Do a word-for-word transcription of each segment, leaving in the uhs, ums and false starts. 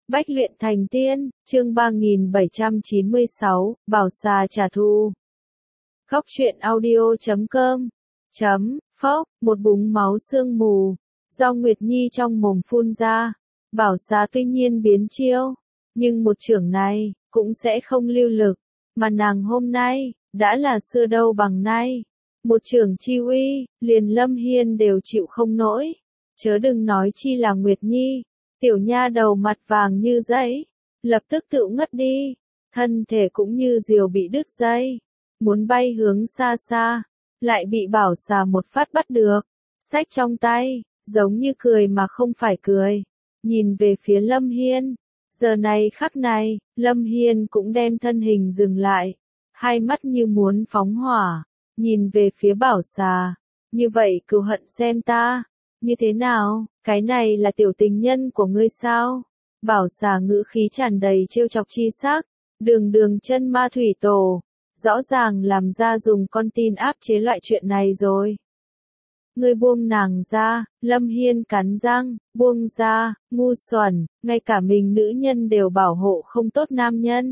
Bách luyện thành tiên, chương ba nghìn bảy trăm chín mươi sáu, Bảo xà trả thù. Khóc chuyện audio chấm com chấm, phốc, một búng máu sương mù, do Nguyệt Nhi trong mồm phun ra. Bảo xà tuy nhiên biến chiêu, nhưng một chưởng này, cũng sẽ không lưu lực, mà nàng hôm nay, đã là xưa đâu bằng nay. Một chưởng chi uy, liền Lâm Hiên đều chịu không nổi, chớ đừng nói chi là Nguyệt Nhi. Tiểu nha đầu mặt vàng như giấy, lập tức tự ngất đi, thân thể cũng như diều bị đứt dây, muốn bay hướng xa xa, lại bị bảo xà một phát bắt được, xách trong tay, giống như cười mà không phải cười, nhìn về phía Lâm Hiên. Giờ này khắc này, Lâm Hiên cũng đem thân hình dừng lại, hai mắt như muốn phóng hỏa, nhìn về phía bảo xà, như vậy cừu hận xem ta. Như thế nào, cái này là tiểu tình nhân của ngươi sao? Bảo xà ngữ khí tràn đầy trêu chọc chi sắc, đường đường chân ma thủy tổ, rõ ràng làm ra dùng con tin áp chế loại chuyện này rồi. Ngươi buông nàng ra, Lâm Hiên cắn răng, buông ra, ngu xuẩn, ngay cả mình nữ nhân đều bảo hộ không tốt nam nhân.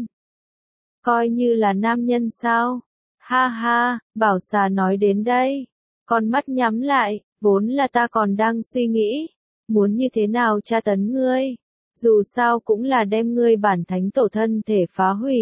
Coi như là nam nhân sao? Ha ha, bảo xà nói đến đây, con mắt nhắm lại. Vốn là ta còn đang suy nghĩ, muốn như thế nào tra tấn ngươi, dù sao cũng là đem ngươi bản thánh tổ thân thể phá hủy.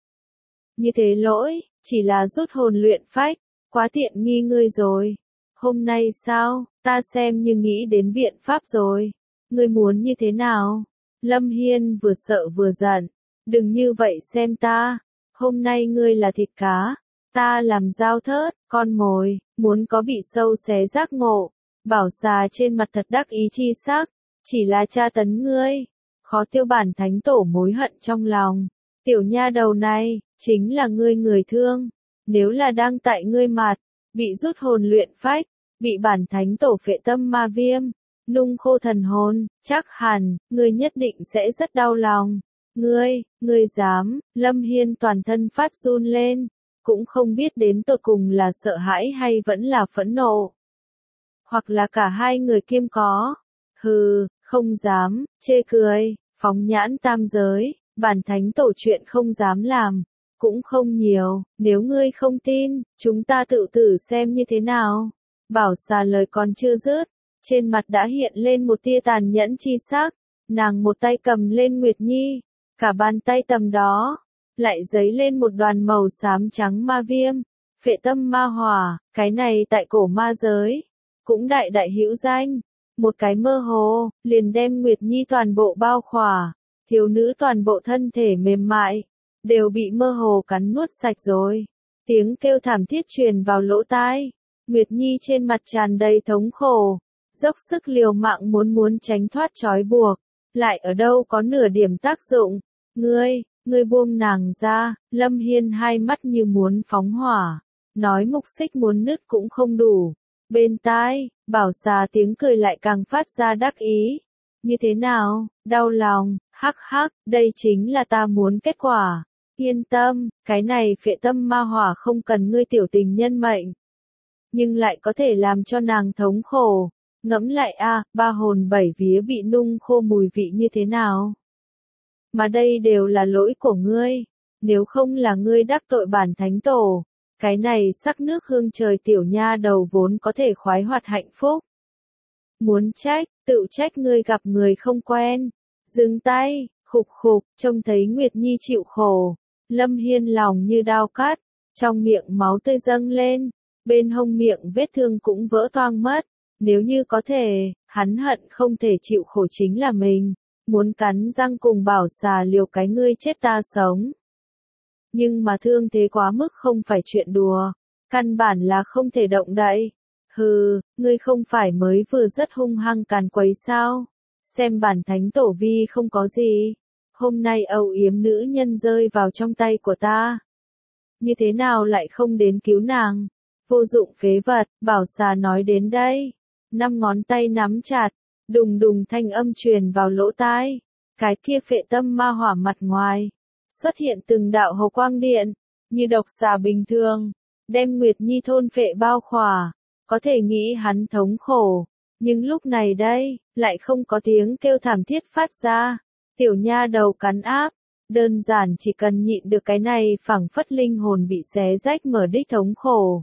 Như thế lỗi, chỉ là rút hồn luyện phách, quá tiện nghi ngươi rồi. Hôm nay sao, ta xem như nghĩ đến biện pháp rồi, ngươi muốn như thế nào? Lâm Hiên vừa sợ vừa giận, đừng như vậy xem ta, hôm nay ngươi là thịt cá. Ta làm dao thớt, con mồi, muốn có bị sâu xé giác ngộ. Bảo xà trên mặt thật đắc ý chi sắc, chỉ là tra tấn ngươi, khó tiêu bản thánh tổ mối hận trong lòng. Tiểu nha đầu này, chính là ngươi người thương, nếu là đang tại ngươi mặt, bị rút hồn luyện phách, bị bản thánh tổ phệ tâm ma viêm, nung khô thần hồn, chắc hẳn, ngươi nhất định sẽ rất đau lòng. Ngươi, ngươi dám, Lâm Hiên toàn thân phát run lên. Cũng không biết đến tột cùng là sợ hãi hay vẫn là phẫn nộ. Hoặc là cả hai người kiêm có. Hừ, không dám, chê cười, phóng nhãn tam giới, bản thánh tổ chuyện không dám làm. Cũng không nhiều, nếu ngươi không tin, chúng ta tự tử xem như thế nào. Bảo xà lời còn chưa dứt, trên mặt đã hiện lên một tia tàn nhẫn chi sắc. Nàng một tay cầm lên Nguyệt Nhi, cả bàn tay tầm đó lại giấy lên một đoàn màu xám trắng ma viêm, phệ tâm ma hỏa, cái này tại cổ ma giới, cũng đại đại hữu danh, một cái mơ hồ, liền đem Nguyệt Nhi toàn bộ bao khỏa, thiếu nữ toàn bộ thân thể mềm mại, đều bị mơ hồ cắn nuốt sạch rồi, tiếng kêu thảm thiết truyền vào lỗ tai, Nguyệt Nhi trên mặt tràn đầy thống khổ, dốc sức liều mạng muốn muốn tránh thoát trói buộc, lại ở đâu có nửa điểm tác dụng, ngươi. Ngươi buông nàng ra, Lâm Hiên hai mắt như muốn phóng hỏa, nói mục xích muốn nứt cũng không đủ. Bên tai, bảo xà tiếng cười lại càng phát ra đắc ý. Như thế nào, đau lòng, hắc hắc, đây chính là ta muốn kết quả. Yên tâm, cái này phệ tâm ma hỏa không cần ngươi tiểu tình nhân mệnh. Nhưng lại có thể làm cho nàng thống khổ. Ngẫm lại a, ba hồn bảy vía bị nung khô mùi vị như thế nào? Mà đây đều là lỗi của ngươi, nếu không là ngươi đắc tội bản thánh tổ, cái này sắc nước hương trời tiểu nha đầu vốn có thể khoái hoạt hạnh phúc. Muốn trách, tự trách ngươi gặp người không quen, dừng tay, khục khục, trông thấy Nguyệt Nhi chịu khổ, Lâm Hiên lòng như đao cắt, trong miệng máu tươi dâng lên, bên hông miệng vết thương cũng vỡ toang mất, nếu như có thể, hắn hận không thể chịu khổ chính là mình. Muốn cắn răng cùng bảo xà liều cái ngươi chết ta sống. Nhưng mà thương thế quá mức không phải chuyện đùa, căn bản là không thể động đậy. Hừ, ngươi không phải mới vừa rất hung hăng càn quấy sao? Xem bản thánh tổ vi không có gì. Hôm nay âu yếm nữ nhân rơi vào trong tay của ta. Như thế nào lại không đến cứu nàng? Vô dụng phế vật, bảo xà nói đến đây. Năm ngón tay nắm chặt. Đùng đùng thanh âm truyền vào lỗ tai, cái kia phệ tâm ma hỏa mặt ngoài, xuất hiện từng đạo hồ quang điện, như độc xà bình thường, đem Nguyệt Nhi thôn phệ bao khỏa, có thể nghĩ hắn thống khổ, nhưng lúc này đây, lại không có tiếng kêu thảm thiết phát ra, Tiểu nha đầu cắn áp, đơn giản chỉ cần nhịn được cái này phảng phất linh hồn bị xé rách mở đích thống khổ.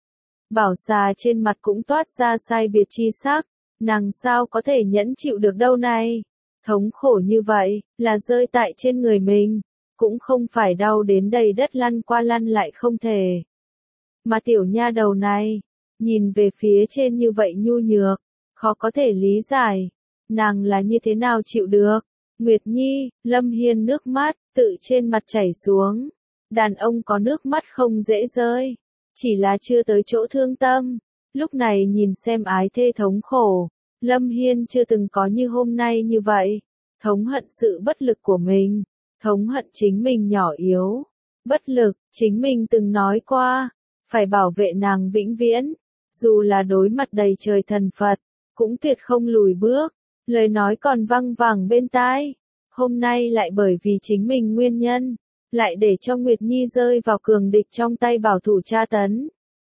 Bảo xà trên mặt cũng toát ra sai biệt chi sắc, nàng sao có thể nhẫn chịu được đâu này. Thống khổ như vậy, là rơi tại trên người mình, cũng không phải đau đến đầy đất lăn qua lăn lại không thể. Mà tiểu nha đầu này, nhìn về phía trên như vậy nhu nhược, khó có thể lý giải, nàng là như thế nào chịu được. Nguyệt Nhi, Lâm Hiên nước mắt, tự trên mặt chảy xuống. Đàn ông có nước mắt không dễ rơi, chỉ là chưa tới chỗ thương tâm. Lúc này nhìn xem ái thê thống khổ, Lâm Hiên chưa từng có như hôm nay như vậy. Thống hận sự bất lực của mình, thống hận chính mình nhỏ yếu, bất lực, chính mình từng nói qua, phải bảo vệ nàng vĩnh viễn, dù là đối mặt đầy trời thần Phật, cũng tuyệt không lùi bước, lời nói còn văng vẳng bên tai, hôm nay lại bởi vì chính mình nguyên nhân, lại để cho Nguyệt Nhi rơi vào cường địch trong tay bảo thủ tra tấn.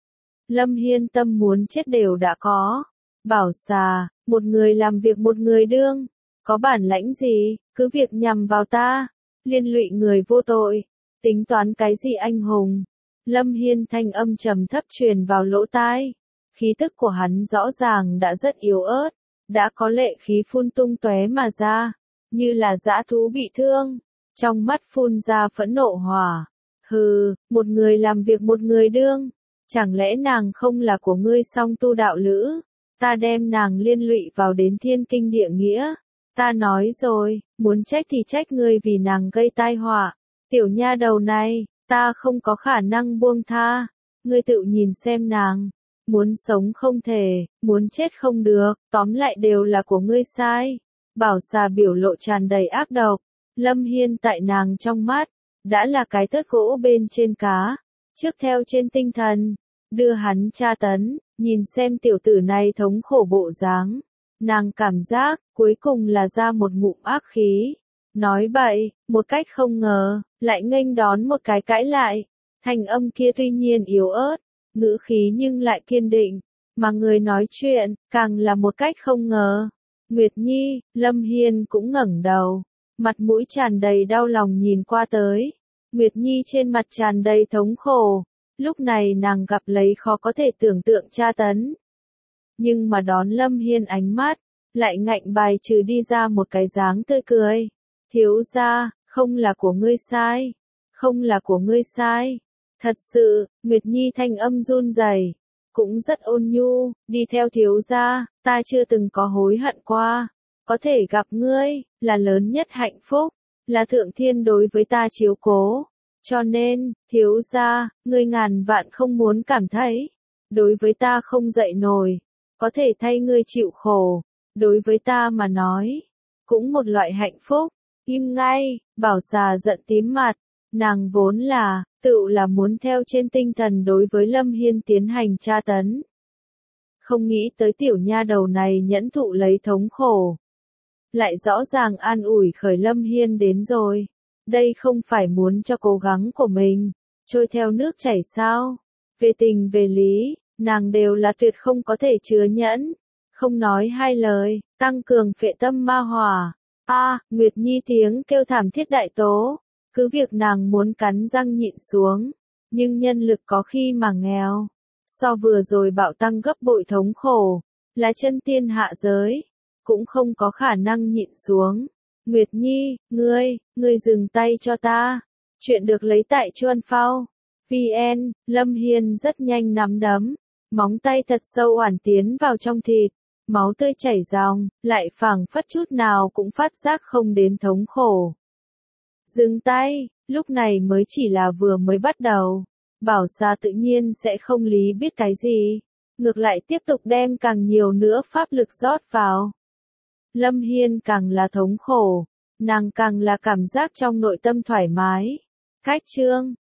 Lâm Hiên tâm muốn chết đều đã có, bảo xà, một người làm việc một người đương, có bản lãnh gì, cứ việc nhằm vào ta, liên lụy người vô tội, tính toán cái gì anh hùng. Lâm Hiên thanh âm trầm thấp truyền vào lỗ tai, khí tức của hắn rõ ràng đã rất yếu ớt, đã có lệ khí phun tung tóe mà ra, như là dã thú bị thương, trong mắt phun ra phẫn nộ hỏa. Hừ, một người làm việc một người đương, chẳng lẽ nàng không là của ngươi song tu đạo lữ, ta đem nàng liên lụy vào đến thiên kinh địa nghĩa. Ta nói rồi, muốn trách thì trách ngươi vì nàng gây tai họa. Tiểu nha đầu này, ta không có khả năng buông tha. Ngươi tự nhìn xem nàng. Muốn sống không thể, muốn chết không được, tóm lại đều là của ngươi sai. Bảo xà biểu lộ tràn đầy ác độc. Lâm Hiên tại nàng trong mắt, đã là cái tớt gỗ bên trên cá. Trước theo trên tinh thần, đưa hắn tra tấn, nhìn xem tiểu tử này thống khổ bộ dáng. Nàng cảm giác, cuối cùng là ra một ngụm ác khí. Nói bậy, một cách không ngờ, lại nghênh đón một cái cãi lại. Thanh âm kia tuy nhiên yếu ớt, ngữ khí nhưng lại kiên định. Mà người nói chuyện, càng là một cách không ngờ. Nguyệt Nhi, Lâm Hiên cũng ngẩng đầu. Mặt mũi tràn đầy đau lòng nhìn qua tới. Nguyệt Nhi trên mặt tràn đầy thống khổ. Lúc này nàng gặp lấy khó có thể tưởng tượng tra tấn. Nhưng mà đón Lâm Hiên ánh mắt, lại ngạnh bài trừ đi ra một cái dáng tươi cười. Thiếu gia, không là của ngươi sai, không là của ngươi sai. Thật sự, Nguyệt Nhi thanh âm run rẩy, cũng rất ôn nhu, đi theo thiếu gia, ta chưa từng có hối hận qua. Có thể gặp ngươi, là lớn nhất hạnh phúc, là thượng thiên đối với ta chiếu cố. Cho nên, thiếu gia, ngươi ngàn vạn không muốn cảm thấy, đối với ta không dậy nổi, có thể thay ngươi chịu khổ, đối với ta mà nói, cũng một loại hạnh phúc. Im ngay, bảo xà giận tím mặt, nàng vốn là, tự là muốn theo trên tinh thần đối với Lâm Hiên tiến hành tra tấn. Không nghĩ tới tiểu nha đầu này nhẫn thụ lấy thống khổ. Lại rõ ràng an ủi khởi Lâm Hiên đến rồi. Đây không phải muốn cho cố gắng của mình, trôi theo nước chảy sao. Về tình về lý, nàng đều là tuyệt không có thể chứa nhẫn. Không nói hai lời, tăng cường phệ tâm ma hỏa. A, à, Nguyệt Nhi tiếng kêu thảm thiết đại tố. Cứ việc nàng muốn cắn răng nhịn xuống, nhưng nhân lực có khi mà nghèo. So vừa rồi bạo tăng gấp bội thống khổ, là chân tiên hạ giới, cũng không có khả năng nhịn xuống. Nguyệt Nhi, ngươi, ngươi dừng tay cho ta. Chuyện được lấy tại Chuan Phao. vê en, Lâm Hiên rất nhanh nắm đấm, móng tay thật sâu oản tiến vào trong thịt, máu tươi chảy ròng, lại phảng phất chút nào cũng phát giác không đến thống khổ. Dừng tay, lúc này mới chỉ là vừa mới bắt đầu. Bảo xà tự nhiên sẽ không lý biết cái gì, ngược lại tiếp tục đem càng nhiều nữa pháp lực rót vào. Lâm Hiên càng là thống khổ, nàng càng là cảm giác trong nội tâm thoải mái. Khách chương